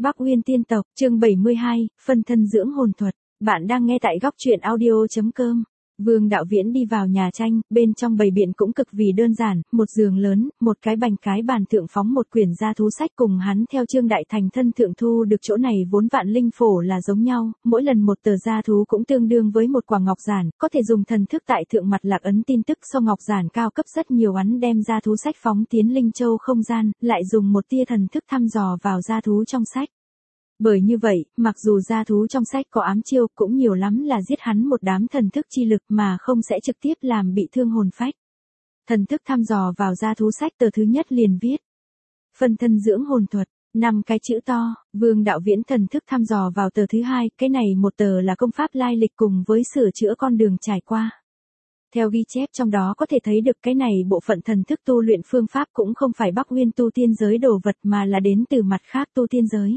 Bắc Uyên Tiên Tộc, chương 72, phân thân dưỡng hồn thuật. Bạn đang nghe tại góc truyện audio.com. Vương Đạo Viễn đi vào nhà tranh, bên trong bày biện cũng cực vì đơn giản, một giường lớn, một cái bành cái bàn thượng phóng một quyển gia thú sách cùng hắn theo Trương Đại Thành thân thượng thu được chỗ này vốn vạn linh phổ là giống nhau, mỗi lần một tờ gia thú cũng tương đương với một quả ngọc giản, có thể dùng thần thức tại thượng mặt lạc ấn tin tức so ngọc giản cao cấp rất nhiều. Hắn đem gia thú sách phóng tiến linh châu không gian, lại dùng một tia thần thức thăm dò vào gia thú trong sách. Bởi như vậy, mặc dù gia thú trong sách có ám chiêu, cũng nhiều lắm là giết hắn một đám thần thức chi lực mà không sẽ trực tiếp làm bị thương hồn phách. Thần thức thăm dò vào gia thú sách tờ thứ nhất liền viết. Phân thân dưỡng hồn thuật, 5 cái chữ to. Vương Đạo Viễn thần thức thăm dò vào tờ thứ hai, cái này một tờ là công pháp lai lịch cùng với sửa chữa con đường trải qua. Theo ghi chép trong đó có thể thấy được cái này bộ phận thần thức tu luyện phương pháp cũng không phải Bắc Uyên tu tiên giới đồ vật mà là đến từ mặt khác tu tiên giới.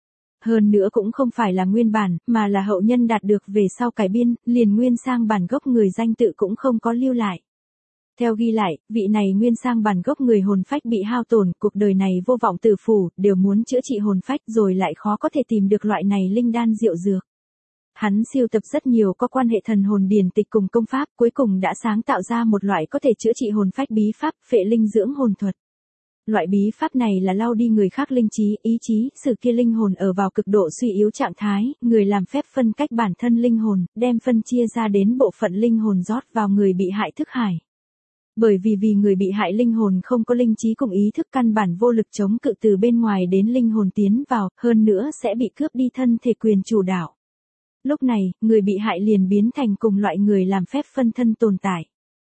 Hơn nữa cũng không phải là nguyên bản, mà là hậu nhân đạt được về sau cải biên, liền nguyên sang bản gốc người danh tự cũng không có lưu lại. Theo ghi lại, vị này nguyên sang bản gốc người hồn phách bị hao tổn, cuộc đời này vô vọng tử phủ, đều muốn chữa trị hồn phách rồi lại khó có thể tìm được loại này linh đan diệu dược. Hắn siêu tập rất nhiều có quan hệ thần hồn điển tịch cùng công pháp, cuối cùng đã sáng tạo ra một loại có thể chữa trị hồn phách bí pháp, phệ linh dưỡng hồn thuật. Loại bí pháp này là lau đi người khác linh trí, ý chí, sự kia linh hồn ở vào cực độ suy yếu trạng thái, người làm phép phân cách bản thân linh hồn, đem phân chia ra đến bộ phận linh hồn rót vào người bị hại thức hải. Bởi vì người bị hại linh hồn không có linh trí cùng ý thức căn bản vô lực chống cự từ bên ngoài đến linh hồn tiến vào, hơn nữa sẽ bị cướp đi thân thể quyền chủ đạo. Lúc này, người bị hại liền biến thành cùng loại người làm phép phân thân tồn tại.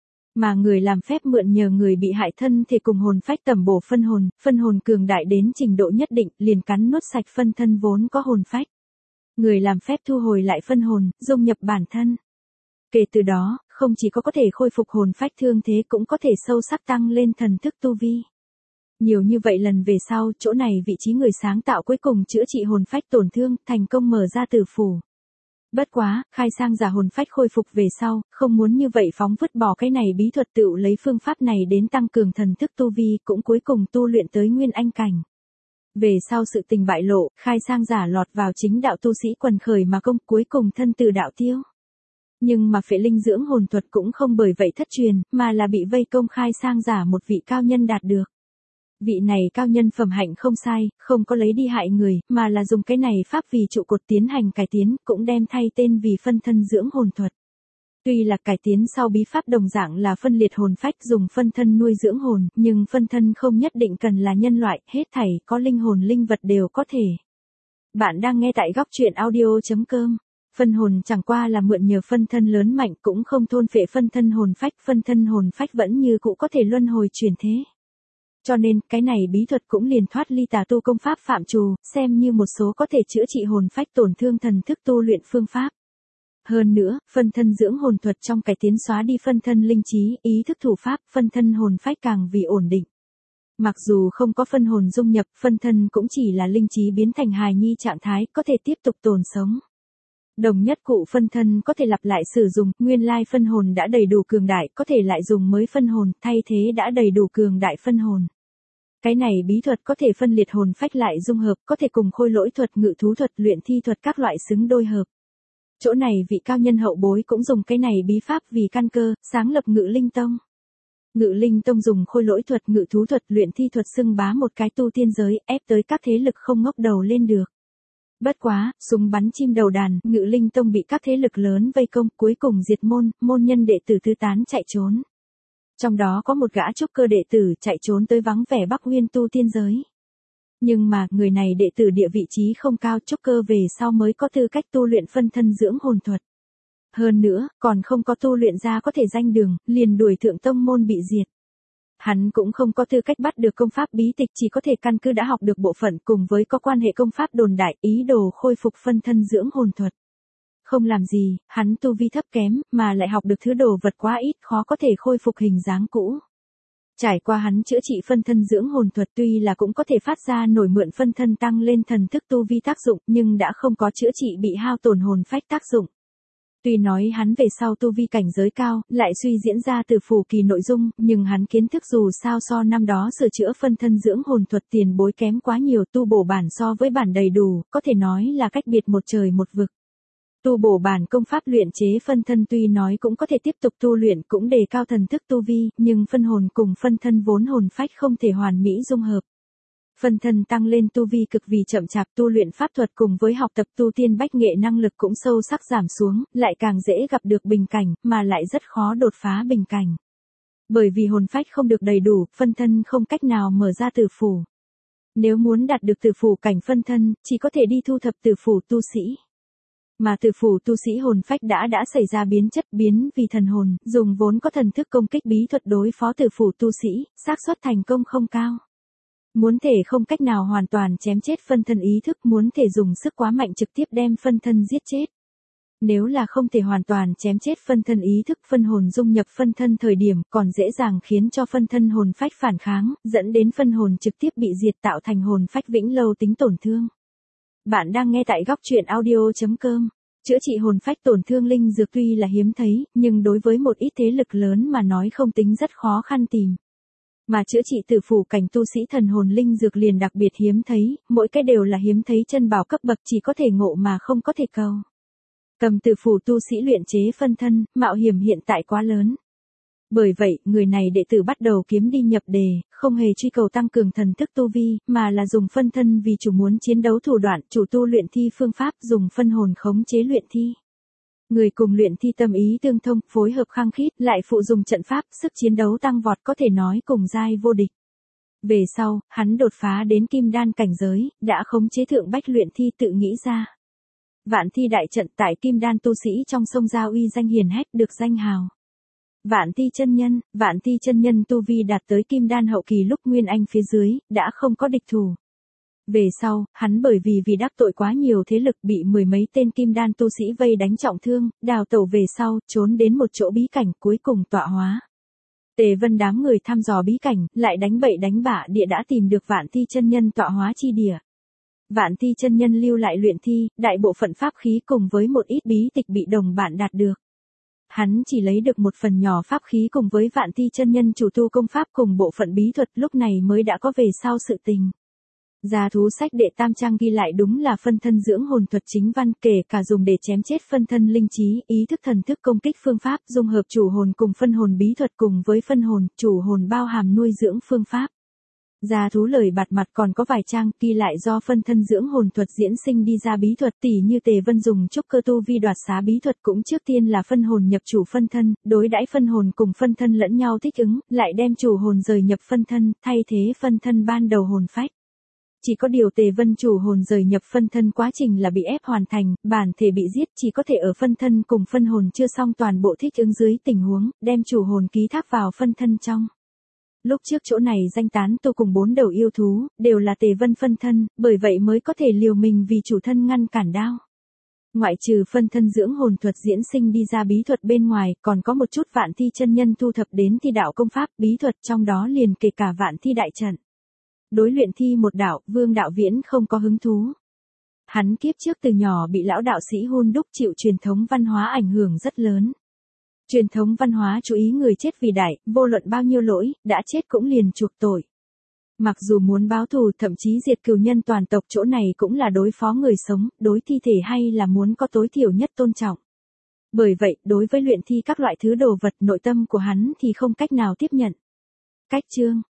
Mà người làm phép mượn nhờ người bị hại thân thể cùng hồn phách tẩm bổ phân hồn cường đại đến trình độ nhất định, liền cắn nuốt sạch phân thân vốn có hồn phách. Người làm phép thu hồi lại phân hồn, dung nhập bản thân. Kể từ đó, không chỉ có thể khôi phục hồn phách thương thế cũng có thể sâu sắc tăng lên thần thức tu vi. Nhiều như vậy lần về sau, chỗ này vị trí người sáng tạo cuối cùng chữa trị hồn phách tổn thương, thành công mở ra tử phủ. Bất quá, khai sang giả hồn phách khôi phục về sau, không muốn như vậy phóng vứt bỏ cái này bí thuật tựu lấy phương pháp này đến tăng cường thần thức tu vi, cũng cuối cùng tu luyện tới nguyên anh cảnh. Về sau sự tình bại lộ, khai sang giả lọt vào chính đạo tu sĩ quần khởi mà công, cuối cùng thân từ đạo tiêu. Nhưng mà phệ linh dưỡng hồn thuật cũng không bởi vậy thất truyền, mà là bị vây công khai sang giả một vị cao nhân đạt được. Vị này cao nhân phẩm hạnh không sai, không có lấy đi hại người, mà là dùng cái này pháp vì trụ cột tiến hành cải tiến, cũng đem thay tên vì phân thân dưỡng hồn thuật. Tuy là cải tiến sau bí pháp đồng dạng là phân liệt hồn phách dùng phân thân nuôi dưỡng hồn, nhưng phân thân không nhất định cần là nhân loại, hết thảy có linh hồn linh vật đều có thể. Bạn đang nghe tại góc truyện audio.com. Phân hồn chẳng qua là mượn nhờ phân thân lớn mạnh cũng không thôn phệ phân thân hồn phách vẫn như cũ có thể luân hồi chuyển thế. Cho nên, cái này bí thuật cũng liền thoát ly tà tu công pháp phạm trù, xem như một số có thể chữa trị hồn phách tổn thương thần thức tu luyện phương pháp. Hơn nữa, phân thân dưỡng hồn thuật trong cải tiến xóa đi phân thân linh trí, ý thức thủ pháp, phân thân hồn phách càng vì ổn định. Mặc dù không có phân hồn dung nhập, phân thân cũng chỉ là linh trí biến thành hài nhi trạng thái, có thể tiếp tục tồn sống. Đồng nhất cụ phân thân có thể lặp lại sử dụng, nguyên lai phân hồn đã đầy đủ cường đại, có thể lại dùng mới phân hồn, thay thế đã đầy đủ cường đại phân hồn. Cái này bí thuật có thể phân liệt hồn phách lại dung hợp, có thể cùng khôi lỗi thuật, ngự thú thuật, luyện thi thuật các loại xứng đôi hợp. Chỗ này vị cao nhân hậu bối cũng dùng cái này bí pháp vì căn cơ, sáng lập Ngự Linh Tông. Ngự Linh Tông dùng khôi lỗi thuật, ngự thú thuật, luyện thi thuật xưng bá một cái tu tiên giới, ép tới các thế lực không ngóc đầu lên được. Bất quá, súng bắn chim đầu đàn, Ngự Linh Tông bị các thế lực lớn vây công, cuối cùng diệt môn nhân đệ tử tứ tán chạy trốn. Trong đó có một gã trúc cơ đệ tử chạy trốn tới vắng vẻ Bắc Uyên tu tiên giới. Nhưng mà, người này đệ tử địa vị trí không cao, trúc cơ về sau mới có tư cách tu luyện phân thân dưỡng hồn thuật. Hơn nữa, còn không có tu luyện ra có thể danh đường, liền đuổi thượng tông môn bị diệt. Hắn cũng không có tư cách bắt được công pháp bí tịch, chỉ có thể căn cứ đã học được bộ phận cùng với có quan hệ công pháp đồn đại, ý đồ khôi phục phân thân dưỡng hồn thuật. Không làm gì, hắn tu vi thấp kém, mà lại học được thứ đồ vật quá ít, khó có thể khôi phục hình dáng cũ. Trải qua hắn chữa trị phân thân dưỡng hồn thuật tuy là cũng có thể phát ra nổi mượn phân thân tăng lên thần thức tu vi tác dụng, nhưng đã không có chữa trị bị hao tổn hồn phách tác dụng. Tuy nói hắn về sau tu vi cảnh giới cao, lại suy diễn ra từ phù kỳ nội dung, nhưng hắn kiến thức dù sao so năm đó sửa chữa phân thân dưỡng hồn thuật tiền bối kém quá nhiều, tu bổ bản so với bản đầy đủ, có thể nói là cách biệt một trời một vực. Tu bổ bản công pháp luyện chế phân thân tuy nói cũng có thể tiếp tục tu luyện, cũng đề cao thần thức tu vi, nhưng phân hồn cùng phân thân vốn hồn phách không thể hoàn mỹ dung hợp. Phân thân tăng lên tu vi cực vì chậm chạp, tu luyện pháp thuật cùng với học tập tu tiên bách nghệ năng lực cũng sâu sắc giảm xuống, lại càng dễ gặp được bình cảnh, mà lại rất khó đột phá bình cảnh. Bởi vì hồn phách không được đầy đủ, phân thân không cách nào mở ra tử phủ. Nếu muốn đạt được tử phủ cảnh phân thân, chỉ có thể đi thu thập tử phủ tu sĩ. Mà tử phủ tu sĩ hồn phách đã xảy ra biến chất biến vì thần hồn, dùng vốn có thần thức công kích bí thuật đối phó tử phủ tu sĩ, xác suất thành công không cao. Muốn thể không cách nào hoàn toàn chém chết phân thân ý thức, muốn thể dùng sức quá mạnh trực tiếp đem phân thân giết chết. Nếu là không thể hoàn toàn chém chết phân thân ý thức, phân hồn dung nhập phân thân thời điểm còn dễ dàng khiến cho phân thân hồn phách phản kháng, dẫn đến phân hồn trực tiếp bị diệt tạo thành hồn phách vĩnh lâu tính tổn thương. Bạn đang nghe tại góc truyện audio.com. Chữa trị hồn phách tổn thương linh dược tuy là hiếm thấy, nhưng đối với một ít thế lực lớn mà nói không tính rất khó khăn tìm. Mà chữa trị tử phủ cảnh tu sĩ thần hồn linh dược liền đặc biệt hiếm thấy, mỗi cái đều là hiếm thấy chân bảo cấp bậc, chỉ có thể ngộ mà không có thể cầu. Cầm tử phủ tu sĩ luyện chế phân thân, mạo hiểm hiện tại quá lớn. Bởi vậy, người này đệ tử bắt đầu kiếm đi nhập đề, không hề truy cầu tăng cường thần thức tu vi, mà là dùng phân thân vì chủ muốn chiến đấu thủ đoạn, chủ tu luyện thi phương pháp, dùng phân hồn khống chế luyện thi. Người cùng luyện thi tâm ý tương thông, phối hợp khăng khít, lại phụ dùng trận pháp, sức chiến đấu tăng vọt, có thể nói cùng giai vô địch. Về sau, hắn đột phá đến kim đan cảnh giới, đã khống chế thượng bách luyện thi tự nghĩ ra. Vạn thi đại trận tại kim đan tu sĩ trong sông Gia uy danh hiển hách, được danh hào. Vạn thi chân nhân tu vi đạt tới kim đan hậu kỳ lúc Nguyên Anh phía dưới, đã không có địch thủ. Về sau, hắn bởi vì đắc tội quá nhiều thế lực bị mười mấy tên kim đan tu sĩ vây đánh trọng thương, đào tẩu về sau, trốn đến một chỗ bí cảnh cuối cùng tọa hóa. Tề Vân đám người thăm dò bí cảnh, lại đánh bậy đánh bạ địa đã tìm được Vạn thi chân nhân tọa hóa chi địa. Vạn thi chân nhân lưu lại luyện thi, đại bộ phận pháp khí cùng với một ít bí tịch bị đồng bạn đạt được. Hắn chỉ lấy được một phần nhỏ pháp khí cùng với Vạn thi chân nhân chủ tu công pháp cùng bộ phận bí thuật, lúc này mới đã có về sau sự tình. Gia thú sách đệ tam trang ghi lại đúng là phân thân dưỡng hồn thuật chính văn, kể cả dùng để chém chết phân thân linh trí, ý thức thần thức công kích phương pháp, dung hợp chủ hồn cùng phân hồn bí thuật cùng với phân hồn, chủ hồn bao hàm nuôi dưỡng phương pháp. Gia thú lời bạt mặt còn có vài trang ghi lại do phân thân dưỡng hồn thuật diễn sinh đi ra bí thuật, tỉ như Tề Vân dùng trúc cơ tu vi đoạt xá bí thuật cũng trước tiên là phân hồn nhập chủ phân thân, đối đãi phân hồn cùng phân thân lẫn nhau thích ứng, lại đem chủ hồn rời nhập phân thân, thay thế phân thân ban đầu hồn phách. Chỉ có điều Tề Vân chủ hồn rời nhập phân thân quá trình là bị ép hoàn thành, bản thể bị giết, chỉ có thể ở phân thân cùng phân hồn chưa xong toàn bộ thích ứng dưới tình huống, đem chủ hồn ký thác vào phân thân trong. Lúc trước chỗ này danh tán tu cùng 4 đầu yêu thú, đều là Tề Vân phân thân, bởi vậy mới có thể liều mình vì chủ thân ngăn cản đao. Ngoại trừ phân thân dưỡng hồn thuật diễn sinh đi ra bí thuật bên ngoài, còn có một chút Vạn thi chân nhân thu thập đến thi đạo công pháp, bí thuật trong đó liền kể cả Vạn thi đại trận. Đối luyện thi một đạo, Vương Đạo Viễn không có hứng thú. Hắn kiếp trước từ nhỏ bị lão đạo sĩ hun đúc, chịu truyền thống văn hóa ảnh hưởng rất lớn. Truyền thống văn hóa chú ý người chết vì đại, vô luận bao nhiêu lỗi, đã chết cũng liền chuộc tội. Mặc dù muốn báo thù, thậm chí diệt cừu nhân toàn tộc, chỗ này cũng là đối phó người sống, đối thi thể hay là muốn có tối thiểu nhất tôn trọng. Bởi vậy, đối với luyện thi các loại thứ đồ vật nội tâm của hắn thì không cách nào tiếp nhận. Cách chương